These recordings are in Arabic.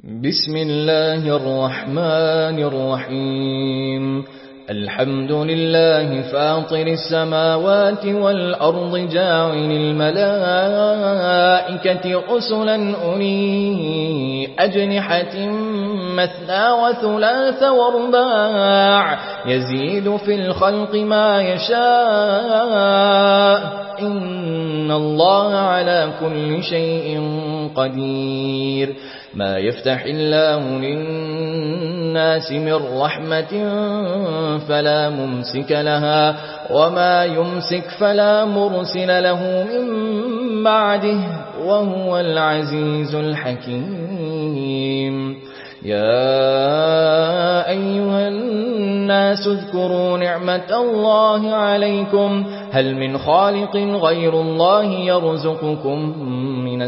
بسم الله الرحمن الرحيم الحمد لله فاطر السماوات والأرض جاعل الملائكة رسلا أولي أجنحة مثنى وثلاث ورباع يزيد في الخلق ما يشاء إن الله على كل شيء قدير ما يفتح الله للناس من رحمة فلا ممسك لها وما يمسك فلا مرسل له من بعده وهو العزيز الحكيم يا أيها الناس اذكروا نعمة الله عليكم هل من خالق غير الله يرزقكم من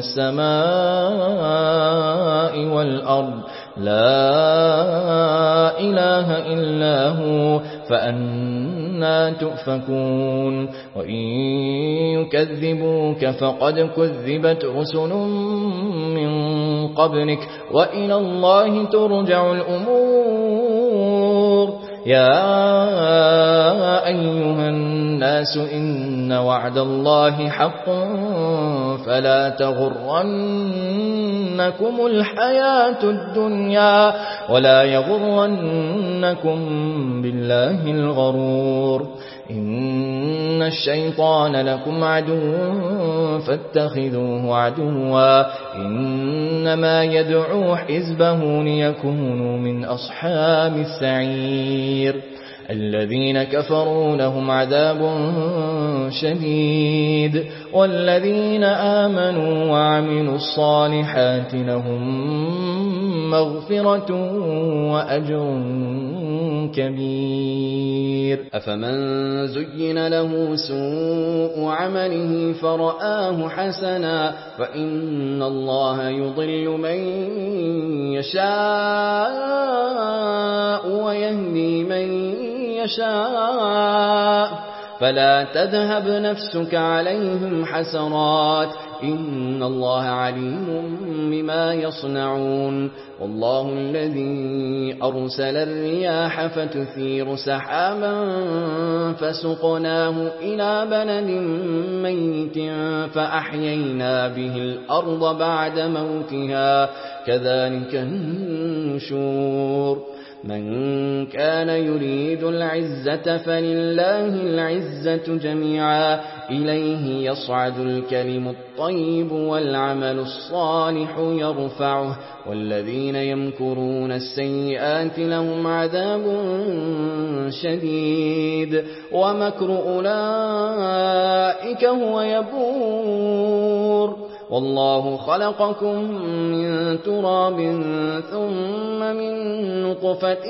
السماء والأرض لا إله إلا هو فأنى تؤفكون وإن يكذبوك فقد كذبت رسل من قبلك وإلى الله ترجع الأمور يا أيها الناس إن وعد الله حق فلا تغرنكم الحياة الدنيا ولا يغرنكم بالله الغرور إن الشيطان لكم عدو فاتخذوه عدوا إنما يدعو حزبه ليكونوا من أصحاب السعير الذين كفروا لهم عذاب شديد والذين آمنوا وعملوا الصالحات لهم مغفرة وأجر كبير أفمن زين له سوء عمله فرآه حسنا فإن الله يضل من يشاء ويهدي من يشاء فلا تذهب نفسك عليهم حسرات إن الله عليم بما يصنعون والله الذي أرسل الرياح فتثير سحابا فسقناه إلى بلد ميت فأحيينا به الأرض بعد موتها كذلك النشور من كان يريد العزة فلله العزة جميعا إليه يصعد الكلم الطيب والعمل الصالح يرفعه والذين يمكرون السيئات لهم عذاب شديد ومكر أولئك هو يبور والله خلقكم من تراب ثم من نطفة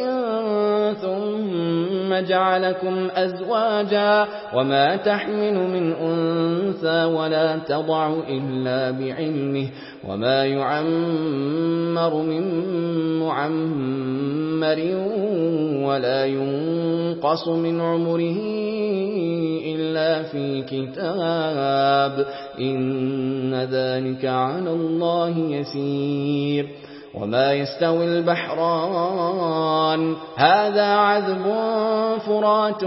ثم جعلكم أزواجا وما تحمل من أنثى ولا تضع إلا بعلمه وما يعمر من معمر ولا ينقص من عمره إلا في كتاب إن ذلك على الله يسير وما يستوي البحران هذا عذب فرات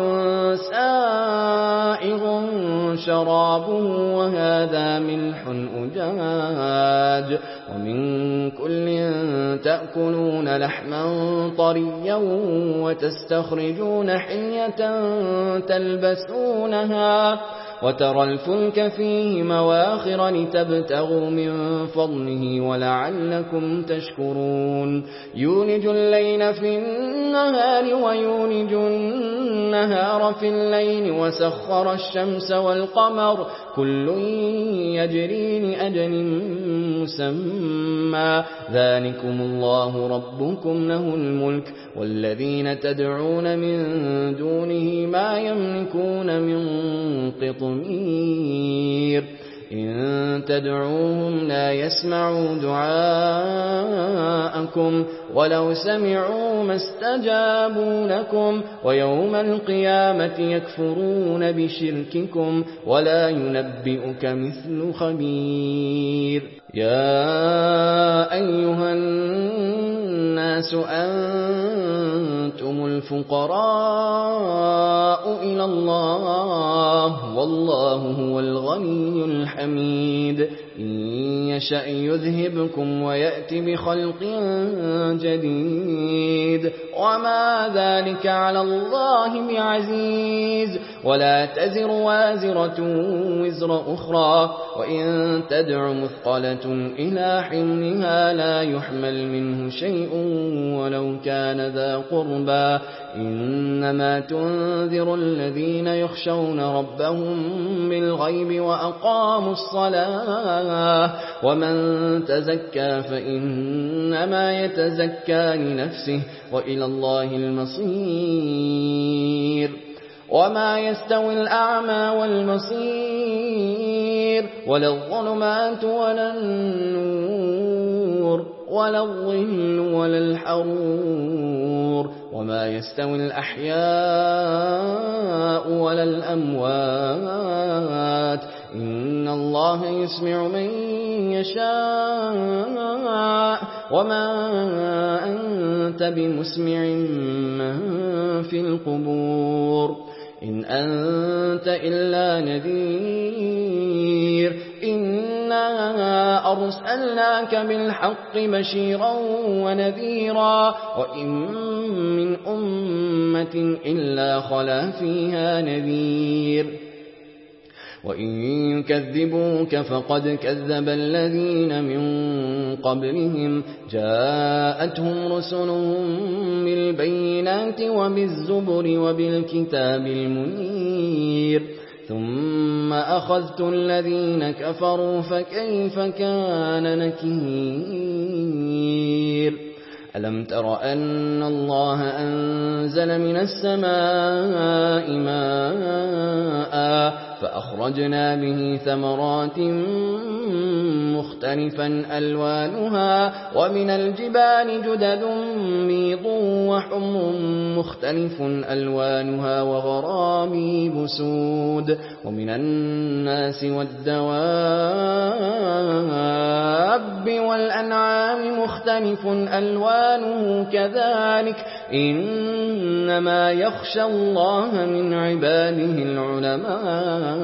سائغ شرابه وهذا ملح أجاج ومن كل تأكلون لحما طريا وتستخرجون حلية تلبسونها وترى الفلك فيه مواخر لتبتغوا من فضله ولعلكم تشكرون يولج الليل في النهار ويولج النهار في الليل وسخر الشمس والقمر كل يجري لأجل مسمى ذلكم الله ربكم له الملك والذين تدعون من دونه ما يملكون من قطمير إن تدعوهم لا يسمعوا دعاءكم ولو سمعوا ما استجابوا لكم ويوم القيامة يكفرون بشرككم ولا ينبئك مثل خبير يا أيها الناس الناس أنتم الفقراء إلى الله والله هو الغني الحميد إن يشأ يذهبكم ويأتي بخلق جديد وما ذلك على الله بعزيز ولا تزر وازرة وزر أخرى وإن تدع مثقلة إلى حملها لا يحمل منه شيء ولو كان ذا قربى إنما تنذر الذين يخشون ربهم بالغيب وأقاموا الصلاة ومن تزكى فإنما يتزكى لنفسه وإلى الله المصير وما يستوي الأعمى والبصير ولا الظلمات ولا النور ولا الظل ولا الحرور وما يستوي الأحياء ولا الأموات إن الله يسمع من يشاء وما أنت بمسمع من في القبور إن أنت إلا نذير إنا أرسلناك بالحق بشيرا ونذيرا وإن من أمة إلا خلا فيها نذير وإن يكذبوك فقد كذب الذين من قبلهم جاءتهم رسلهم بالبينات وبالزبر وبالكتاب المنير ثم أخذت الذين كفروا فكيف كان نكير ألم تر أن الله أنزل من السماء ماء فأخرجنا به ثمرات مختلفا ألوانها ومن الجبال جدد بيض وحمر مختلف ألوانها وغرابيب سود ومن الناس والدواب والأنعام مختلف ألوانه كذلك إنما يخشى الله من عباده العلماء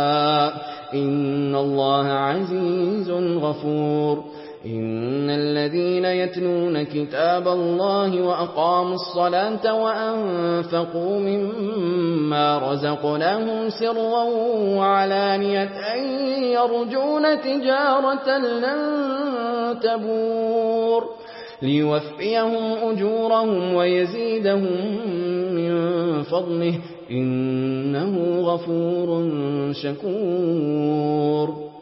إن الله عزيز غفور إن الذين يتلون كتاب الله وأقاموا الصلاة وأنفقوا مما رزقناهم سرا وعلانية يرجون تجارة لن تبور ليوفيهم أجورهم ويزيدهم من فضله إنه غفور شكور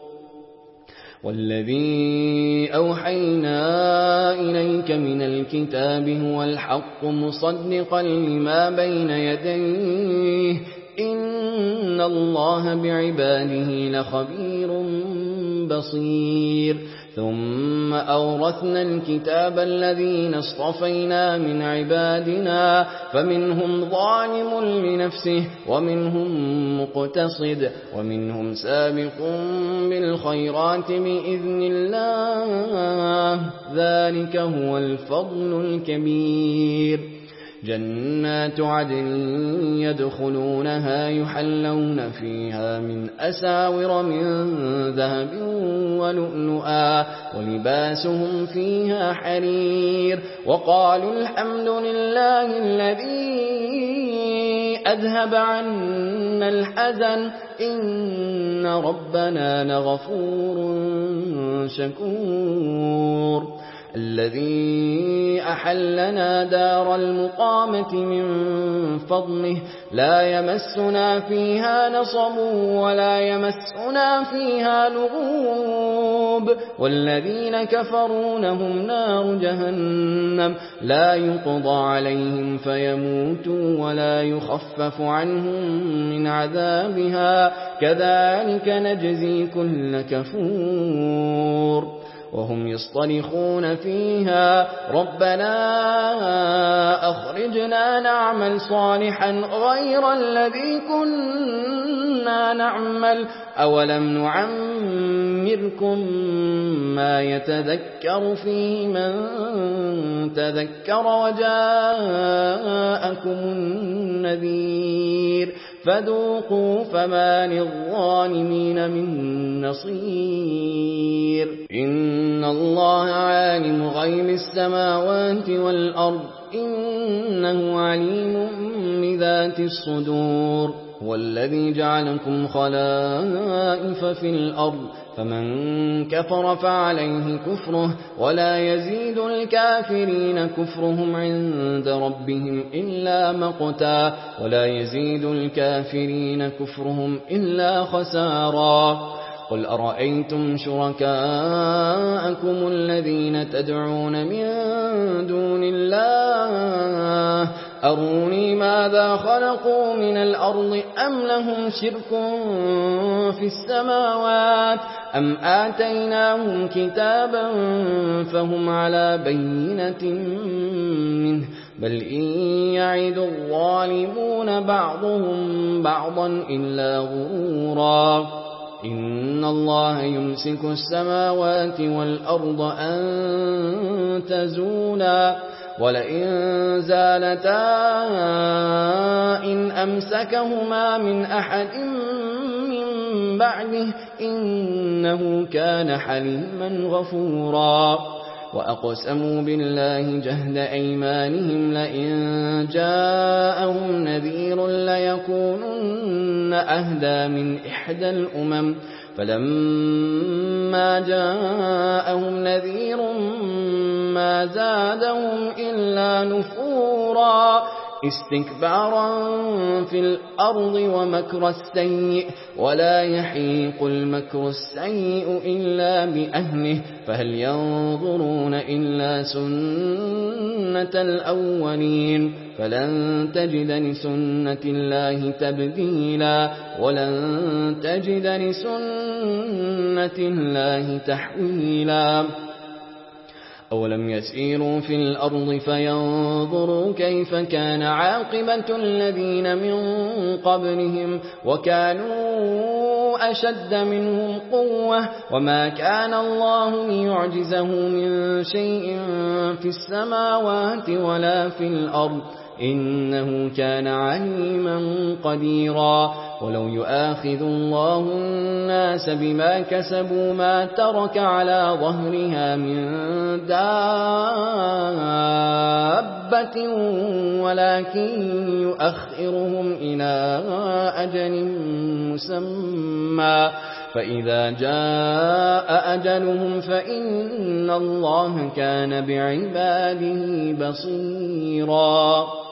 والذي أوحينا إليك من الكتاب هو الحق مصدقا لما بين يديه إن الله بعباده لخبير بصير ثم أورثنا الكتاب الذين اصطفينا من عبادنا فمنهم ظالم لنفسه ومنهم مقتصد ومنهم سابق بالخيرات بإذن الله ذلك هو الفضل الكبير جنات عدن يدخلونها يحلون فيها من أساور من ذهب ولؤلؤا ولباسهم فيها حرير وقالوا الحمد لله الذي أذهب عنا الحزن إن ربنا لغفور شكور الذي أحلنا دار المقامة من فضله لا يمسنا فيها نصب ولا يمسنا فيها لغوب والذين كفروا لهم نار جهنم لا يقضى عليهم فيموتوا ولا يخفف عنهم من عذابها كذلك نجزي كل كفور وهم يصطرخون فيها ربنا أخرجنا نعمل صالحا غير الذي كنا نعمل أولم نعمركم ما يتذكر فيه من تذكر وجاءكم النذير فذوقوا فما للظالمين من نصير إن الله عالم غيب السماوات والأرض إنه عليم بذات الصدور هو الذي جعلكم خلائف في الأرض فمن كفر فعليه كفره ولا يزيد الكافرين كفرهم عند ربهم إلا مقتا ولا يزيد الكافرين كفرهم إلا خسارا قل أرأيتم شركاءكم الذين تدعون من دون الله أروني ماذا خلقوا من الأرض أم لهم شرك في السماوات أم آتيناهم كتابا فهم على بينة منه بل إن يعد الظالمون بعضهم بعضا إلا غرورا إن الله يمسك السماوات والأرض أن تزولا ولئن زالتا إن أمسكهما من أحد من بعده إنه كان حليما غفورا وأقسموا بالله جهد أيمانهم لئن جاءهم نذير ليكونن أهدى من إحدى الأمم فلما جاءهم نذير ما زادهم إلا نفورا استكبارا في الأرض ومكر السيء ولا يحيق المكر السيء إلا بأهله فهل ينظرون إلا سنة الأولين فلن تجد لسنة الله تبديلا ولن تجد لسنة الله تحويلا أولم يسيروا في الأرض فينظروا كيف كان عاقبة الذين من قبلهم وكانوا أشد منهم قوة وما كان الله ليعجزه من شيء في السماوات ولا في الأرض إنه كان عليما قديرا ولو يؤاخذ الله الناس بما كسبوا ما ترك على ظهرها من دابة ولكن يؤخرهم إلى أجل مسمى فإذا جاء أجلهم فإن الله كان بعباده بصيرا